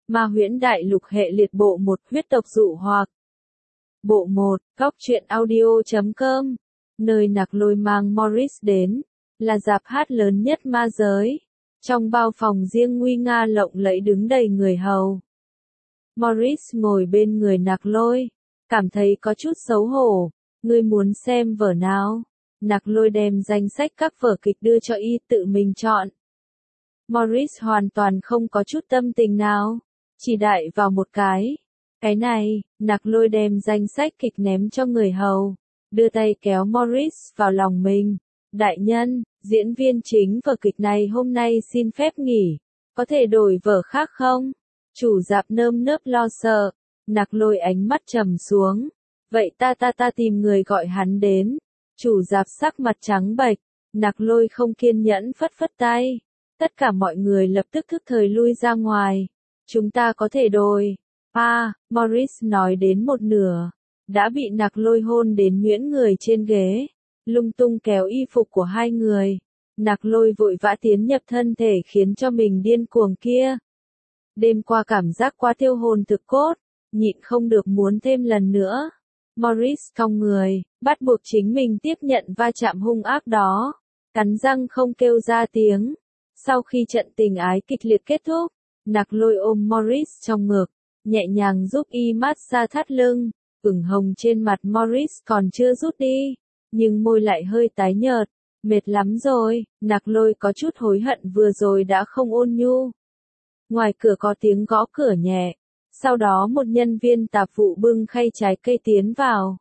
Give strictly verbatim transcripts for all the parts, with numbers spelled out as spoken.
Ma huyễn đại lục hệ liệt bộ một huyết tộc dụ hoặc. Bộ một, góc truyện audio chấm com, nơi Nặc Lôi mang Morris đến, là rạp hát lớn nhất ma giới. Trong bao phòng riêng nguy nga lộng lẫy đứng đầy người hầu. Morris ngồi bên người Nặc Lôi, cảm thấy có chút xấu hổ. Ngươi muốn xem vở nào? Nặc Lôi đem danh sách các vở kịch đưa cho y tự mình chọn. Morris hoàn toàn không có chút tâm tình nào, chỉ đại vào một cái. Cái này, Nặc Lôi đem danh sách kịch ném cho người hầu, đưa tay kéo Morris vào lòng mình. Đại nhân, diễn viên chính vở kịch này hôm nay xin phép nghỉ, có thể đổi vở khác không? Chủ rạp nơm nớp lo sợ. Nặc Lôi ánh mắt trầm xuống. Vậy ta ta ta tìm người gọi hắn đến. Chủ rạp sắc mặt trắng bệch. Nặc Lôi không kiên nhẫn phất phất tay. Tất cả mọi người lập tức thức thời lui ra ngoài. Chúng ta có thể đổi. À, Morris nói đến một nửa, đã bị Nặc Lôi hôn đến nhuyễn người trên ghế, lung tung kéo y phục của hai người. Nặc Lôi vội vã tiến nhập thân thể khiến cho mình điên cuồng kia. Đêm qua cảm giác quá tiêu hồn thực cốt, nhịn không được muốn thêm lần nữa. Morris cong người, bắt buộc chính mình tiếp nhận va chạm hung ác đó, cắn răng không kêu ra tiếng. Sau khi trận tình ái kịch liệt kết thúc, Nặc Lôi ôm Morris trong ngực, nhẹ nhàng giúp y massage thắt lưng. Ửng hồng trên mặt Morris còn chưa rút đi, nhưng môi lại hơi tái nhợt. Mệt lắm rồi. Nặc Lôi có chút hối hận vừa rồi đã không ôn nhu. Ngoài cửa có tiếng gõ cửa nhẹ, sau đó một nhân viên tạp vụ bưng khay trái cây tiến vào.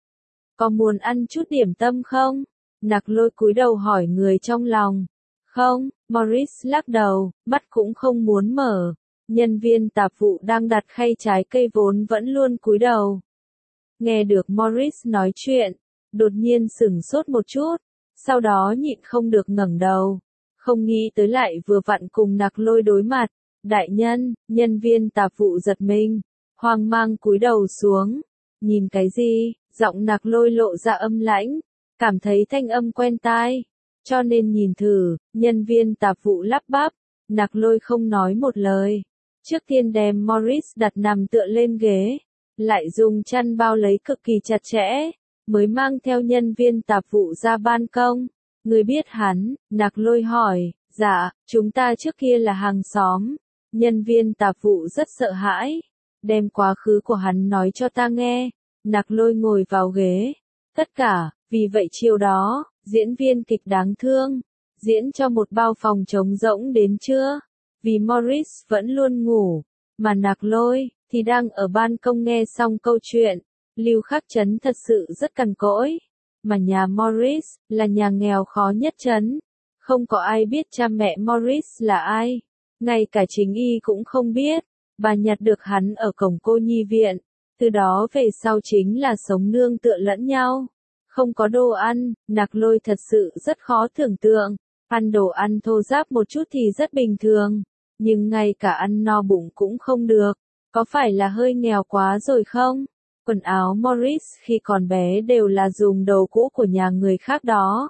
Có muốn ăn chút điểm tâm không? Nặc Lôi cúi đầu hỏi người trong lòng. Không, Morris lắc đầu, mắt cũng không muốn mở. Nhân viên tạp vụ đang đặt khay trái cây vốn vẫn luôn cúi đầu. Nghe được Morris nói chuyện, đột nhiên sửng sốt một chút, sau đó nhịn không được ngẩng đầu. Không nghĩ tới lại vừa vặn cùng Nặc Lôi đối mặt. Đại nhân, nhân viên tạp vụ giật mình, hoang mang cúi đầu xuống. Nhìn cái gì? Giọng Nặc Lôi lộ ra âm lãnh, cảm thấy thanh âm quen tai, cho nên nhìn thử. Nhân viên tạp vụ lắp bắp. Nặc Lôi không nói một lời, trước tiên đem Morris đặt nằm tựa lên ghế, lại dùng chăn bao lấy cực kỳ chặt chẽ, mới mang theo nhân viên tạp vụ ra ban công. Người biết hắn? Nặc Lôi hỏi. Dạ, chúng ta trước kia là hàng xóm. Nhân viên tạp vụ rất sợ hãi, đem quá khứ của hắn nói cho ta nghe. Nặc Lôi ngồi vào ghế. Tất cả, vì vậy chiều đó, diễn viên kịch đáng thương, diễn cho một bao phòng trống rỗng đến trưa. Vì Morris vẫn luôn ngủ, mà Nặc Lôi thì đang ở ban công nghe xong câu chuyện. Lưu Khắc Trấn thật sự rất cằn cỗi, mà nhà Morris là nhà nghèo khó nhất trấn. Không có ai biết cha mẹ Morris là ai, ngay cả chính y cũng không biết. Bà nhặt được hắn ở cổng cô nhi viện, từ đó về sau chính là sống nương tựa lẫn nhau. Không có đồ ăn, Nặc Lôi thật sự rất khó tưởng tượng. Ăn đồ ăn thô ráp một chút thì rất bình thường, nhưng ngay cả ăn no bụng cũng không được. Có phải là hơi nghèo quá rồi không? Quần áo Morris khi còn bé đều là dùng đồ cũ của nhà người khác đó.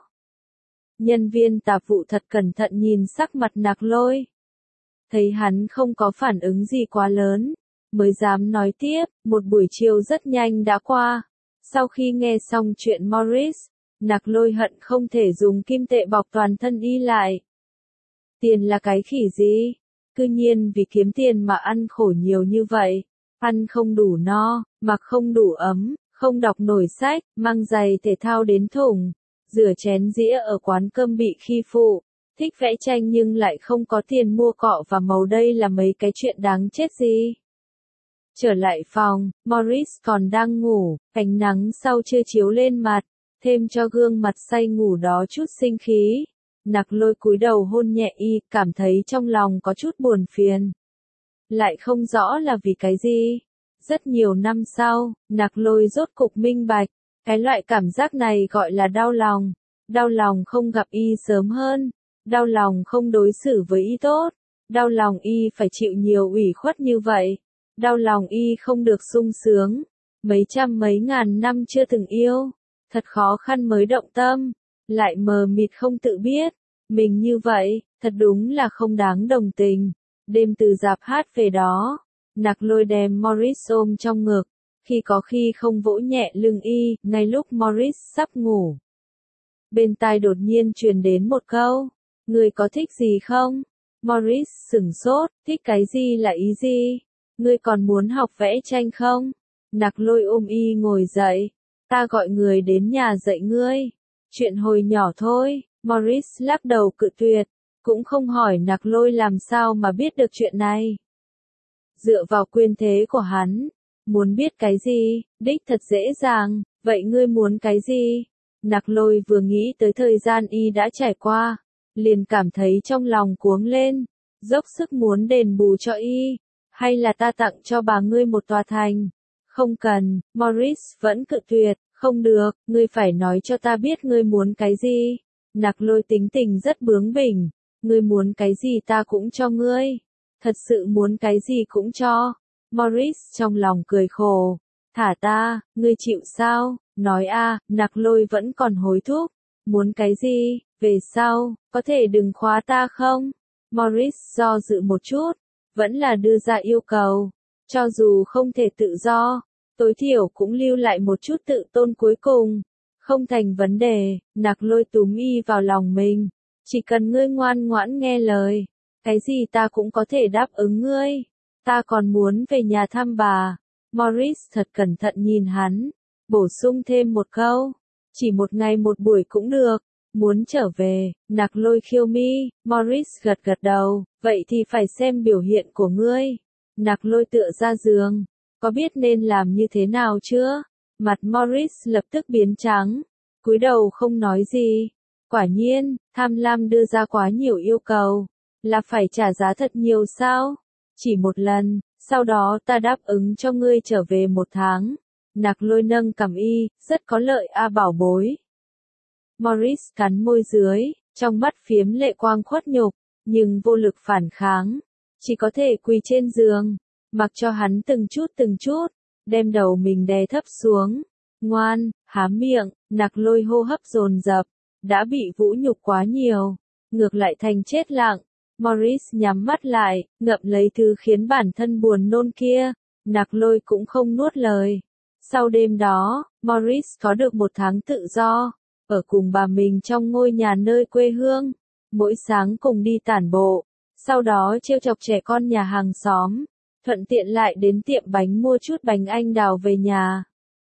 Nhân viên tạp vụ thật cẩn thận nhìn sắc mặt Nặc Lôi. Thấy hắn không có phản ứng gì quá lớn, mới dám nói tiếp. Một buổi chiều rất nhanh đã qua. Sau khi nghe xong chuyện Morris, Nặc Lôi hận không thể dùng kim tệ bọc toàn thân y lại. Tiền là cái khỉ gì? Cư nhiên vì kiếm tiền mà ăn khổ nhiều như vậy. Ăn không đủ no, mặc không đủ ấm, không đọc nổi sách, mang giày thể thao đến thùng, rửa chén dĩa ở quán cơm bị khi phụ, thích vẽ tranh nhưng lại không có tiền mua cọ và màu. Đây là mấy cái chuyện đáng chết gì? Trở lại phòng, Morris còn đang ngủ, ánh nắng sau trưa chiếu lên mặt, thêm cho gương mặt say ngủ đó chút sinh khí. Nặc Lôi cúi đầu hôn nhẹ y, cảm thấy trong lòng có chút buồn phiền. Lại không rõ là vì cái gì. Rất nhiều năm sau, Nặc Lôi rốt cục minh bạch, cái loại cảm giác này gọi là đau lòng. Đau lòng không gặp y sớm hơn, đau lòng không đối xử với y tốt, đau lòng y phải chịu nhiều ủy khuất như vậy, đau lòng y không được sung sướng. Mấy trăm mấy ngàn năm chưa từng yêu, thật khó khăn mới động tâm, lại mờ mịt không tự biết. Mình như vậy, thật đúng là không đáng đồng tình. Đêm từ rạp hát về đó, Nặc Lôi đem Morris ôm trong ngực, khi có khi không vỗ nhẹ lưng y, ngay lúc Morris sắp ngủ. Bên tai đột nhiên truyền đến một câu, người có thích gì không? Morris sửng sốt, thích cái gì là ý gì? Ngươi còn muốn học vẽ tranh không? Nặc Lôi ôm y ngồi dậy, ta gọi người đến nhà dạy ngươi. Chuyện hồi nhỏ thôi, Morris lắc đầu cự tuyệt, cũng không hỏi Nặc Lôi làm sao mà biết được chuyện này. Dựa vào quyền thế của hắn, muốn biết cái gì, đích thật dễ dàng, vậy ngươi muốn cái gì? Nặc Lôi vừa nghĩ tới thời gian y đã trải qua, liền cảm thấy trong lòng cuống lên, dốc sức muốn đền bù cho y, hay là ta tặng cho bà ngươi một tòa thành? Không cần, Morris vẫn cự tuyệt, không được, ngươi phải nói cho ta biết ngươi muốn cái gì. Nặc Lôi tính tình rất bướng bỉnh, ngươi muốn cái gì ta cũng cho ngươi, thật sự muốn cái gì cũng cho. Morris trong lòng cười khổ, thả ta, ngươi chịu sao? Nói a, Nặc Lôi vẫn còn hối thúc, muốn cái gì, về sau, có thể đừng khóa ta không? Morris do dự một chút, vẫn là đưa ra yêu cầu, cho dù không thể tự do, tối thiểu cũng lưu lại một chút tự tôn cuối cùng. Không thành vấn đề, Nặc Lôi túm y vào lòng mình, chỉ cần ngươi ngoan ngoãn nghe lời, cái gì ta cũng có thể đáp ứng ngươi. Ta còn muốn về nhà thăm bà. Morris thật cẩn thận nhìn hắn, bổ sung thêm một câu, chỉ một ngày một buổi cũng được. Muốn trở về, Nặc Lôi khiêu mi, Morris gật gật đầu, vậy thì phải xem biểu hiện của ngươi. Nặc Lôi tựa ra giường, có biết nên làm như thế nào chưa? Mặt Morris lập tức biến trắng, cúi đầu không nói gì. Quả nhiên, tham lam đưa ra quá nhiều yêu cầu, là phải trả giá thật nhiều sao? Chỉ một lần, sau đó ta đáp ứng cho ngươi trở về một tháng. Nặc Lôi nâng cằm y, rất có lợi a bảo bối. Morris cắn môi dưới, trong mắt phiếm lệ quang khuất nhục, nhưng vô lực phản kháng, chỉ có thể quỳ trên giường, mặc cho hắn từng chút từng chút, đem đầu mình đè thấp xuống. Ngoan, há miệng. Nặc Lôi hô hấp dồn dập, đã bị vũ nhục quá nhiều, ngược lại thành chết lặng. Morris nhắm mắt lại, ngậm lấy thứ khiến bản thân buồn nôn kia. Nặc Lôi cũng không nuốt lời. Sau đêm đó, Morris có được một tháng tự do, ở cùng bà mình trong ngôi nhà nơi quê hương, mỗi sáng cùng đi tản bộ, sau đó trêu chọc trẻ con nhà hàng xóm, thuận tiện lại đến tiệm bánh mua chút bánh anh đào về nhà.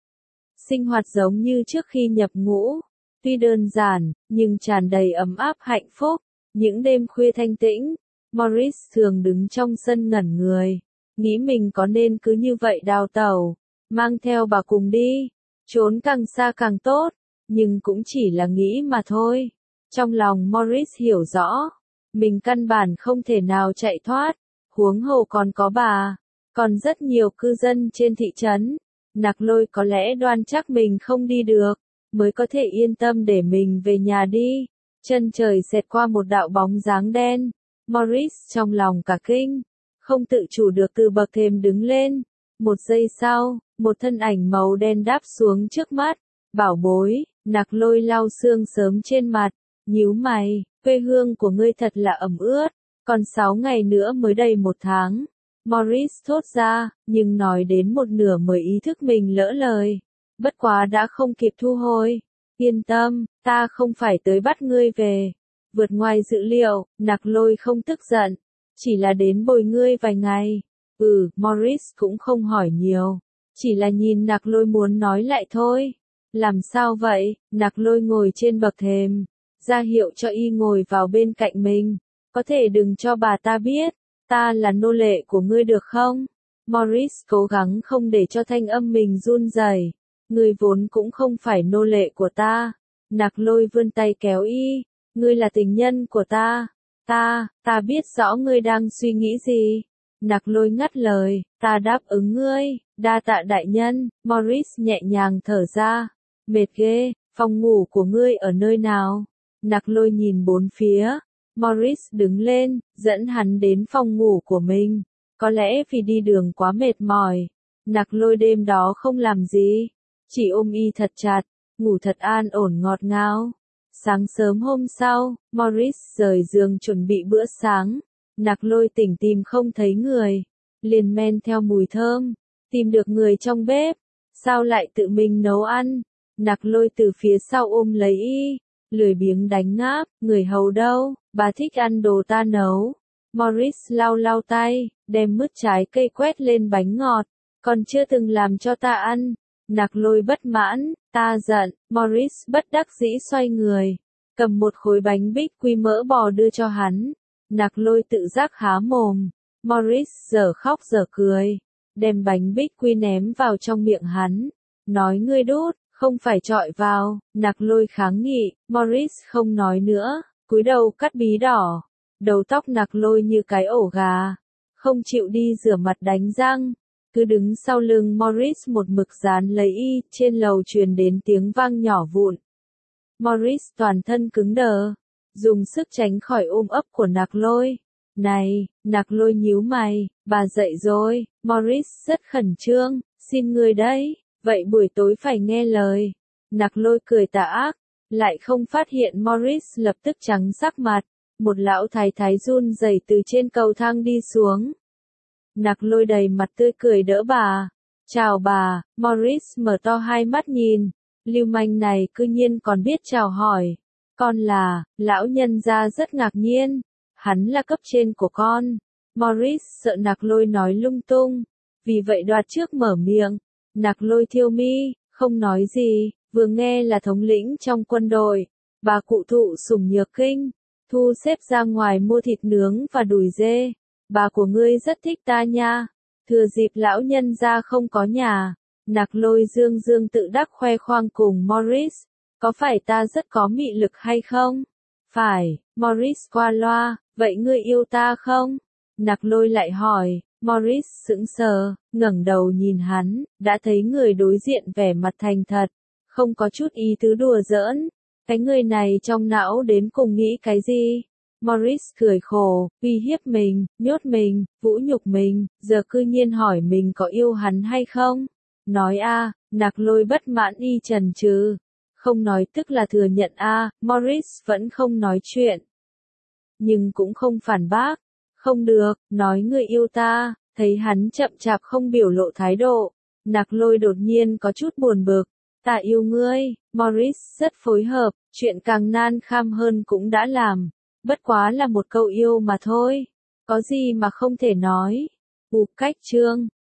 Sinh hoạt giống như trước khi nhập ngũ, tuy đơn giản, nhưng tràn đầy ấm áp hạnh phúc. Những đêm khuya thanh tĩnh, Morris thường đứng trong sân ngẩn người, nghĩ mình có nên cứ như vậy đào tẩu, mang theo bà cùng đi, trốn càng xa càng tốt, nhưng cũng chỉ là nghĩ mà thôi. Trong lòng Morris hiểu rõ, mình căn bản không thể nào chạy thoát, huống hồ còn có bà, còn rất nhiều cư dân trên thị trấn. Nặc Lôi có lẽ đoan chắc mình không đi được, mới có thể yên tâm để mình về nhà đi. Chân trời xẹt qua một đạo bóng dáng đen, Morris trong lòng cả kinh, không tự chủ được từ bậc thềm đứng lên. Một giây sau, một thân ảnh màu đen đáp xuống trước mắt. Bảo bối, Nặc Lôi lau sương sớm trên mặt, nhíu mày, quê hương của ngươi thật là ẩm ướt, còn sáu ngày nữa mới đầy một tháng. Morris thốt ra, nhưng nói đến một nửa mới ý thức mình lỡ lời. Bất quá đã không kịp thu hồi. Yên tâm, ta không phải tới bắt ngươi về. Vượt ngoài dự liệu, Nặc Lôi không tức giận, chỉ là đến bồi ngươi vài ngày. Ừ, Morris cũng không hỏi nhiều, chỉ là nhìn Nặc Lôi muốn nói lại thôi. Làm sao vậy? Nặc Lôi ngồi trên bậc thềm, ra hiệu cho y ngồi vào bên cạnh mình. Có thể đừng cho bà ta biết, ta là nô lệ của ngươi được không? Morris cố gắng không để cho thanh âm mình run rẩy. Ngươi vốn cũng không phải nô lệ của ta. Nặc Lôi vươn tay kéo y, ngươi là tình nhân của ta. Ta, ta biết rõ ngươi đang suy nghĩ gì. Nặc Lôi ngắt lời, ta đáp ứng ngươi, đa tạ đại nhân. Morris nhẹ nhàng thở ra, mệt ghê, phòng ngủ của ngươi ở nơi nào? Nặc Lôi nhìn bốn phía. Morris đứng lên, dẫn hắn đến phòng ngủ của mình. Có lẽ vì đi đường quá mệt mỏi, Nặc Lôi đêm đó không làm gì, chỉ ôm y thật chặt, ngủ thật an ổn ngọt ngào. Sáng sớm hôm sau, Morris rời giường chuẩn bị bữa sáng. Nặc Lôi tỉnh tìm không thấy người, liền men theo mùi thơm, tìm được người trong bếp, sao lại tự mình nấu ăn, Nặc Lôi từ phía sau ôm lấy y, lười biếng đánh ngáp, người hầu đâu, bà thích ăn đồ ta nấu. Morris lau lau tay, đem mứt trái cây quét lên bánh ngọt, còn chưa từng làm cho ta ăn. Nặc Lôi bất mãn, ta giận, Morris bất đắc dĩ xoay người, cầm một khối bánh bích quy mỡ bò đưa cho hắn. Nặc Lôi tự giác há mồm, Morris giờ khóc giờ cười, đem bánh bích quy ném vào trong miệng hắn, nói ngươi đút, không phải chọi vào. Nặc Lôi kháng nghị, Morris không nói nữa, cúi đầu cắt bí đỏ. Đầu tóc Nặc Lôi như cái ổ gà, không chịu đi rửa mặt đánh răng, cứ đứng sau lưng Morris một mực dán lấy y, trên lầu truyền đến tiếng vang nhỏ vụn. Morris toàn thân cứng đờ, dùng sức tránh khỏi ôm ấp của Nặc Lôi. Này, Nặc Lôi nhíu mày, bà dậy rồi. Morris rất khẩn trương, xin người đấy, vậy buổi tối phải nghe lời. Nặc Lôi cười tà ác, lại không phát hiện Morris lập tức trắng sắc mặt. Một lão thái thái run rẩy từ trên cầu thang đi xuống. Nặc Lôi đầy mặt tươi cười đỡ bà. Chào bà. Morris mở to hai mắt nhìn. Lưu manh này cư nhiên còn biết chào hỏi. Con là, lão nhân gia rất ngạc nhiên. Hắn là cấp trên của con. Morris sợ Nặc Lôi nói lung tung, vì vậy đoạt trước mở miệng. Nặc Lôi thiêu mi, không nói gì, vừa nghe là thống lĩnh trong quân đội. Bà cụ thụ sủng nhược kinh. Thu xếp ra ngoài mua thịt nướng và đùi dê. Bà của ngươi rất thích ta nha. Thừa dịp lão nhân gia không có nhà. Nặc Lôi dương dương tự đắc khoe khoang cùng Morris. Có phải ta rất có mị lực hay không? Phải, Morris qua loa, vậy ngươi yêu ta không? Nặc Lôi lại hỏi. Morris sững sờ, ngẩng đầu nhìn hắn, đã thấy người đối diện vẻ mặt thành thật, không có chút ý tứ đùa giỡn. Cái người này trong não đến cùng nghĩ cái gì? Morris cười khổ, uy hiếp mình, nhốt mình, vũ nhục mình, giờ cư nhiên hỏi mình có yêu hắn hay không? Nói a, Nặc Lôi bất mãn y chần chừ. Không nói tức là thừa nhận a, Morris vẫn không nói chuyện. Nhưng cũng không phản bác. Không được, nói người yêu ta, thấy hắn chậm chạp không biểu lộ thái độ. Nặc Lôi đột nhiên có chút buồn bực. Ta yêu ngươi. Morris rất phối hợp, chuyện càng nan kham hơn cũng đã làm. Bất quá là một câu yêu mà thôi. Có gì mà không thể nói. Ục cách chương.